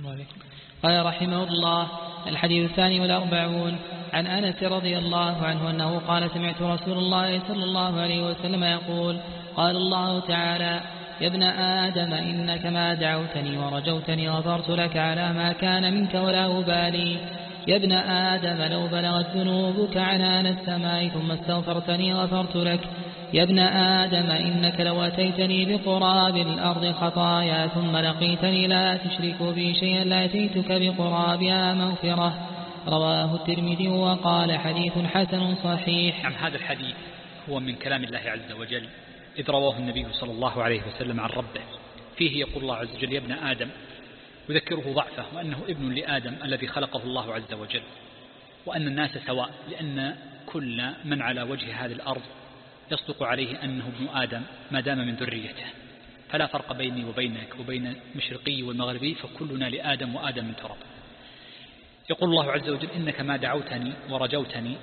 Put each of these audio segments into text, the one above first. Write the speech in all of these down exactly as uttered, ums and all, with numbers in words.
قال رحمه الله: الحديث الثاني والأربعون عن أنس رضي الله عنه أنه قال: سمعت رسول الله صلى الله عليه وسلم يقول: قال الله تعالى: يا ابن آدم إنك ما دعوتني ورجوتني غفرت لك على ما كان منك ولا أبالي. يا ابن آدم لو بلغت ذنوبك عنان السماء ثم استغفرتني غفرت لك. يا ابن آدم إنك لو أتيتني بقراب الأرض خطايا ثم لقيتني لا تشرك بي شيئا لأتيتك بقرابها مغفرة. رواه الترمذي وقال: حديث حسن صحيح. عن هذا الحديث هو من كلام الله عز وجل، إذ رواه النبي صلى الله عليه وسلم عن ربه، فيه يقول الله عز وجل: يا ابن آدم، يذكره ضعفه وأنه ابن لآدم الذي خلقه الله عز وجل، وأن الناس سواء، لأن كل من على وجه هذه الأرض يصدق عليه أنه ابن آدم ما دام من ذريته، فلا فرق بيني وبينك وبين المشرقي والمغربي، فكلنا لآدم وآدم من تراب. يقول الله عز وجل: إنك ما دعوتني ورجوتني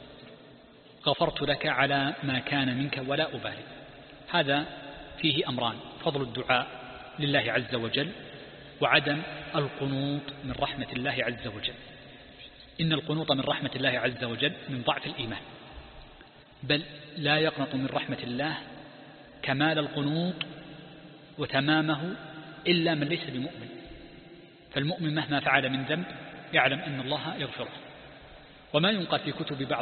غفرت لك على ما كان منك ولا أبالي. هذا فيه أمران: فضل الدعاء لله عز وجل، وعدم القنوط من رحمة الله عز وجل. إن القنوط من رحمة الله عز وجل من ضعف الإيمان، بل لا يقنط من رحمة الله كمال القنوط وتمامه إلا من ليس بمؤمن. فالمؤمن مهما فعل من ذنب يعلم أن الله يغفره. وما ينقل في كتب بعض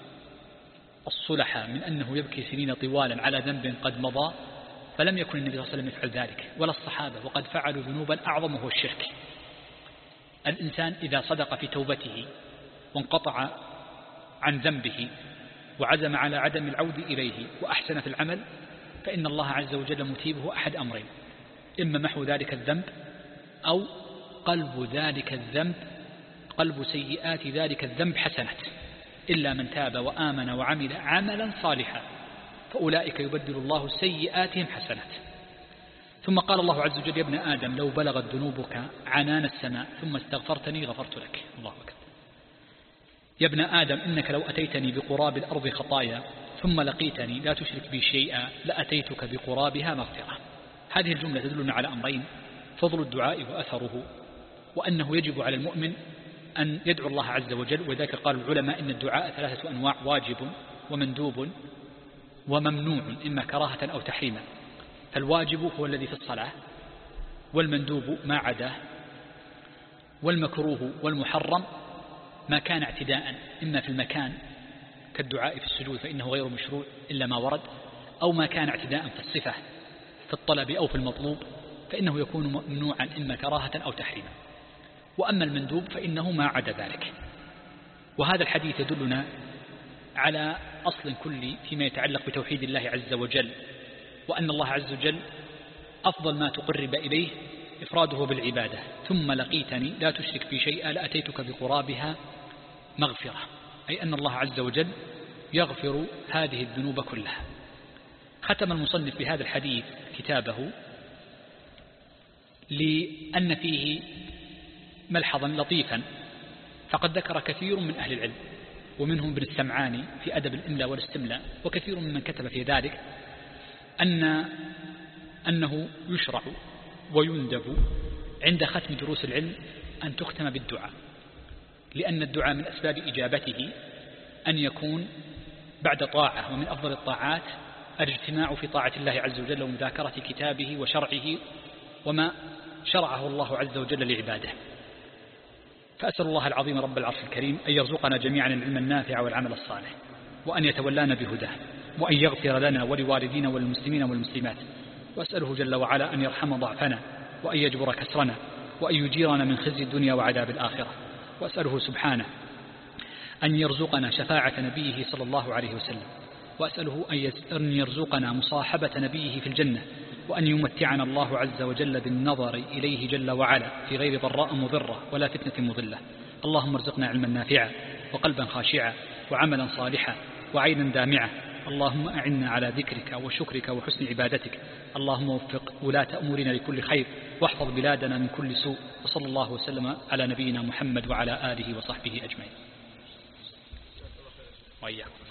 الصلحاء من أنه يبكي سنين طوالا على ذنب قد مضى، فلم يكن النبي صلى الله عليه وسلم يفعل ذلك ولا الصحابة، وقد فعلوا ذنوبا أعظم وهو الشرك. الإنسان إذا صدق في توبته وانقطع عن ذنبه وعزم على عدم العود إليه وأحسن في العمل، فإن الله عز وجل مثيبه أحد أمرين: إما محو ذلك الذنب، أو قلب ذلك الذنب قلب سيئات ذلك الذنب حسنات، إلا من تاب وآمن وعمل عملا صالحا فأولئك يبدل الله سيئاتهم حسنات. ثم قال الله عز وجل: يا ابن آدم لو بلغت ذنوبك عنان السماء ثم استغفرتني غفرت لك. الله أكبر. يا ابن آدم إنك لو أتيتني بقراب الأرض خطايا ثم لقيتني لا تشرك بي شيئا لأتيتك بقرابها مغفرة. هذه الجملة تدلنا على أمرين: فضل الدعاء وأثره، وأنه يجب على المؤمن أن يدعو الله عز وجل. وذلك قال العلماء إن الدعاء ثلاثة أنواع: واجب ومندوب وممنوع، إما كراهة أو تحريما. فالواجب هو الذي في الصلاة، والمندوب ما عداه، والمكروه والمحرم ما كان اعتداء إما في المكان كالدعاء في السجود فإنه غير مشروع إلا ما ورد، أو ما كان اعتداء في الصفة في الطلب أو في المطلوب فإنه يكون ممنوعا إما كراهة أو تحريما. وأما المندوب فإنه ما عدا ذلك. وهذا الحديث يدلنا على أصل كلي فيما يتعلق بتوحيد الله عز وجل، وأن الله عز وجل أفضل ما تقرب إليه إفراده بالعبادة. ثم لقيتني لا تشرك بي شيئا لأتيتك بقرابها مغفرة، أي أن الله عز وجل يغفر هذه الذنوب كلها. ختم المصنف بهذا الحديث كتابه لأن فيه ملحظا لطيفا، فقد ذكر كثير من أهل العلم ومنهم ابن السمعاني في أدب الإملاء والاستملاء وكثير ممن كتب في ذلك أن أنه يشرع ويندب عند ختم دروس العلم أن تختم بالدعاء، لأن الدعاء من أسباب إجابته أن يكون بعد طاعة، ومن أفضل الطاعات الاجتماع في طاعة الله عز وجل ومذاكرة كتابه وشرعه وما شرعه الله عز وجل لعباده. فأسأل الله العظيم رب العرش الكريم أن يرزقنا جميعا العلم النافع والعمل الصالح، وأن يتولانا بهداه، وأن يغفر لنا ولوالدينا والمسلمين والمسلمات. وأسأله جل وعلا أن يرحم ضعفنا وأن يجبر كسرنا وأن يجيرنا من خزي الدنيا وعذاب الآخرة. وأسأله سبحانه أن يرزقنا شفاعة نبيه صلى الله عليه وسلم، وأسأله أن يرزقنا مصاحبة نبيه في الجنة، وأن يمتعنا الله عز وجل بالنظر إليه جل وعلا في غير ضراء مضرة ولا فتنة مضلة. اللهم ارزقنا علما نافعا وقلبا خاشعا وعملا صالحا وعينا دامعة. اللهم أعنا على ذكرك وشكرك وحسن عبادتك. اللهم وفق ولاة أمورنا لكل خير، واحفظ بلادنا من كل سوء. وصلى الله وسلم على نبينا محمد وعلى آله وصحبه أجمعين. وإياكم.